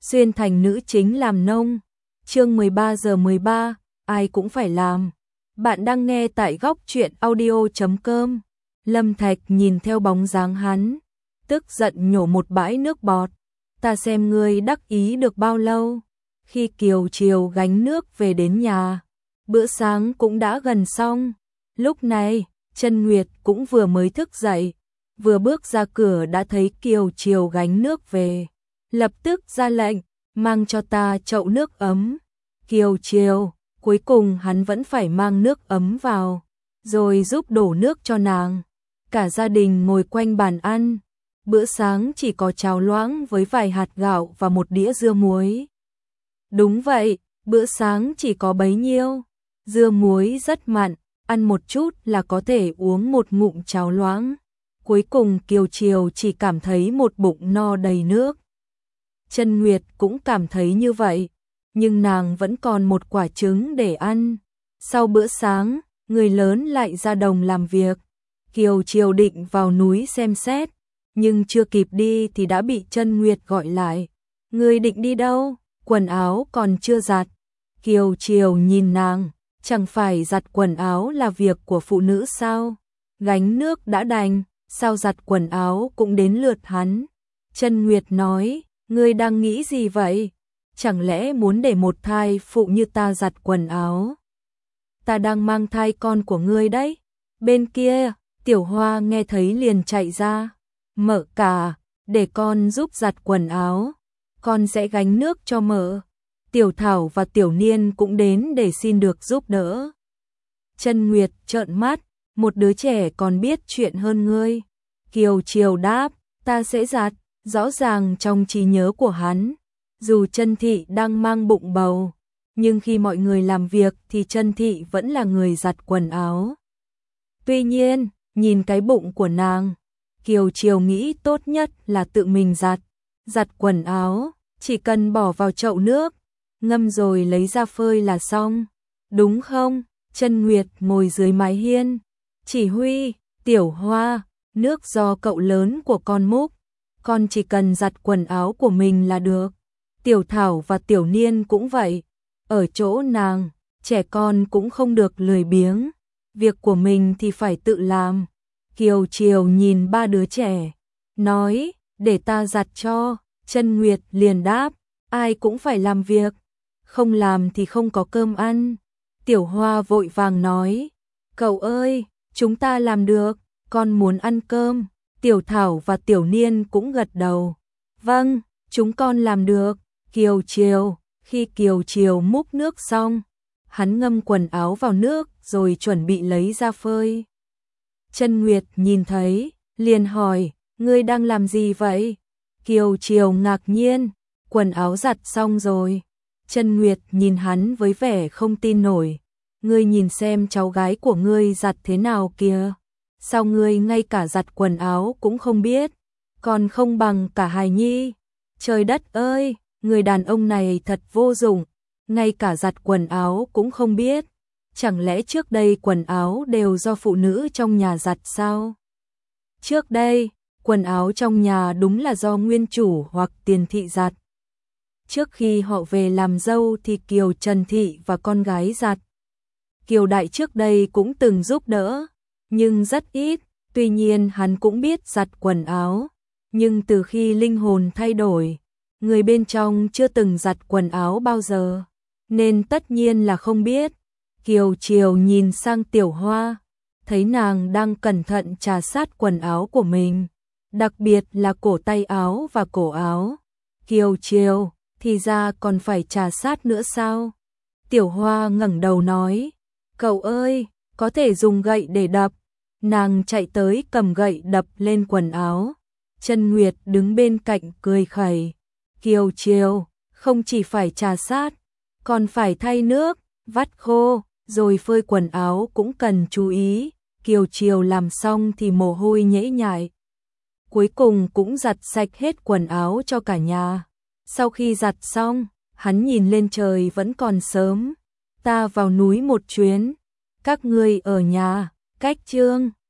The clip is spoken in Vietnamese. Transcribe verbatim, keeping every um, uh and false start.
xuyên thành nữ chính làm nông. Chương mười ba giờ mười ba, ai cũng phải làm. Bạn đang nghe tại góc truyện audio chấm com. Lâm Thạch nhìn theo bóng dáng hắn, tức giận nhổ một bãi nước bọt. Ta xem ngươi đắc ý được bao lâu. Khi Kiều chiều gánh nước về đến nhà, bữa sáng cũng đã gần xong. Lúc này, Chân Nguyệt cũng vừa mới thức dậy, vừa bước ra cửa đã thấy Kiều chiều gánh nước về. Lập tức ra lệnh, mang cho ta chậu nước ấm. Kiều chiều, cuối cùng hắn vẫn phải mang nước ấm vào, rồi giúp đổ nước cho nàng. Cả gia đình ngồi quanh bàn ăn. Bữa sáng chỉ có cháo loãng với vài hạt gạo và một đĩa dưa muối. Đúng vậy, bữa sáng chỉ có bấy nhiêu. Dưa muối rất mặn, ăn một chút là có thể uống một ngụm cháo loãng. Cuối cùng Kiều chiều chỉ cảm thấy một bụng no đầy nước. Chân Nguyệt cũng cảm thấy như vậy, nhưng nàng vẫn còn một quả trứng để ăn. Sau bữa sáng, người lớn lại ra đồng làm việc. Kiều chiều định vào núi xem xét, nhưng chưa kịp đi thì đã bị Chân Nguyệt gọi lại. Ngươi định đi đâu? Quần áo còn chưa giặt. Kiều chiều nhìn nàng, chẳng phải giặt quần áo là việc của phụ nữ sao? Gánh nước đã đành, sao giặt quần áo cũng đến lượt hắn. Chân Nguyệt nói, ngươi đang nghĩ gì vậy? Chẳng lẽ muốn để một thai phụ như ta giặt quần áo? Ta đang mang thai con của ngươi đấy. Bên kia, Tiểu Hoa nghe thấy liền chạy ra. Mợ cả, để con giúp giặt quần áo. Con sẽ gánh nước cho mợ. Tiểu Thảo và Tiểu Niên cũng đến để xin được giúp đỡ. Chân Nguyệt trợn mắt, một đứa trẻ còn biết chuyện hơn ngươi. Kiều chiều đáp, ta sẽ giặt. Rõ ràng trong trí nhớ của hắn, dù Chân Thị đang mang bụng bầu, nhưng khi mọi người làm việc thì Chân Thị vẫn là người giặt quần áo. Tuy nhiên, nhìn cái bụng của nàng, Kiều chiều nghĩ tốt nhất là tự mình giặt. Giặt quần áo, chỉ cần bỏ vào chậu nước, ngâm rồi lấy ra phơi là xong. Đúng không? Chân Nguyệt ngồi dưới mái hiên, chỉ huy, Tiểu Hoa, nước do cậu lớn của con múc. Con chỉ cần giặt quần áo của mình là được. Tiểu Thảo và Tiểu Niên cũng vậy. Ở chỗ nàng, trẻ con cũng không được lười biếng. Việc của mình thì phải tự làm. Kiều chiều nhìn ba đứa trẻ, nói, để ta giặt cho. Chân Nguyệt liền đáp, ai cũng phải làm việc. Không làm thì không có cơm ăn. Tiểu Hoa vội vàng nói, cậu ơi, chúng ta làm được, con muốn ăn cơm. Tiểu Thảo và Tiểu Niên cũng gật đầu. Vâng, chúng con làm được. Kiều chiều, khi Kiều chiều múc nước xong, hắn ngâm quần áo vào nước rồi chuẩn bị lấy ra phơi. Chân Nguyệt nhìn thấy, liền hỏi, ngươi đang làm gì vậy? Kiều chiều ngạc nhiên, quần áo giặt xong rồi. Chân Nguyệt nhìn hắn với vẻ không tin nổi. Ngươi nhìn xem cháu gái của ngươi giặt thế nào kìa. Sao ngươi ngay cả giặt quần áo cũng không biết, còn không bằng cả hài nhi. Trời đất ơi, người đàn ông này thật vô dụng, ngay cả giặt quần áo cũng không biết. Chẳng lẽ trước đây quần áo đều do phụ nữ trong nhà giặt sao? Trước đây, quần áo trong nhà đúng là do nguyên chủ hoặc tiền thị giặt. Trước khi họ về làm dâu thì Kiều Trần Thị và con gái giặt. Kiều Đại trước đây cũng từng giúp đỡ, nhưng rất ít. Tuy nhiên hắn cũng biết giặt quần áo, nhưng từ khi linh hồn thay đổi, người bên trong chưa từng giặt quần áo bao giờ, nên tất nhiên là không biết. Kiều chiều nhìn sang Tiểu Hoa, thấy nàng đang cẩn thận chà sát quần áo của mình, đặc biệt là cổ tay áo và cổ áo. Kiều chiều, thì ra còn phải chà sát nữa sao? Tiểu Hoa ngẩng đầu nói, cậu ơi, có thể dùng gậy để đập. Nàng chạy tới cầm gậy đập lên quần áo. Chân Nguyệt đứng bên cạnh cười khẩy. Kiều chiều, không chỉ phải chà sát, còn phải thay nước, vắt khô, rồi phơi quần áo cũng cần chú ý. Kiều chiều làm xong thì mồ hôi nhễ nhại. Cuối cùng cũng giặt sạch hết quần áo cho cả nhà. Sau khi giặt xong, hắn nhìn lên trời vẫn còn sớm. Ta vào núi một chuyến, các ngươi ở nhà, cách chương.